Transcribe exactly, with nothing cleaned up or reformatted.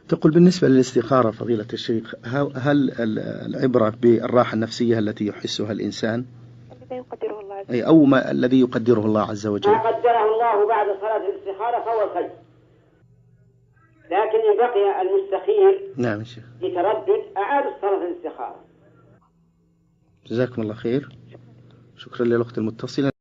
تقول بالنسبة للاستخارة فضيلة الشيخ، هل العبرة بالراحة النفسية التي يحسها الإنسان الذي يقدره الله عز أي وجل، أو ما الذي يقدره الله عز وجل؟ ما قدره الله بعد صلاة الاستخارة فهو خير، لكن إن بقي المستخير نعم شيخ يتردد أعاد صلاة الاستخارة. جزاكم الله خير. شكرا للأخت المتصلة.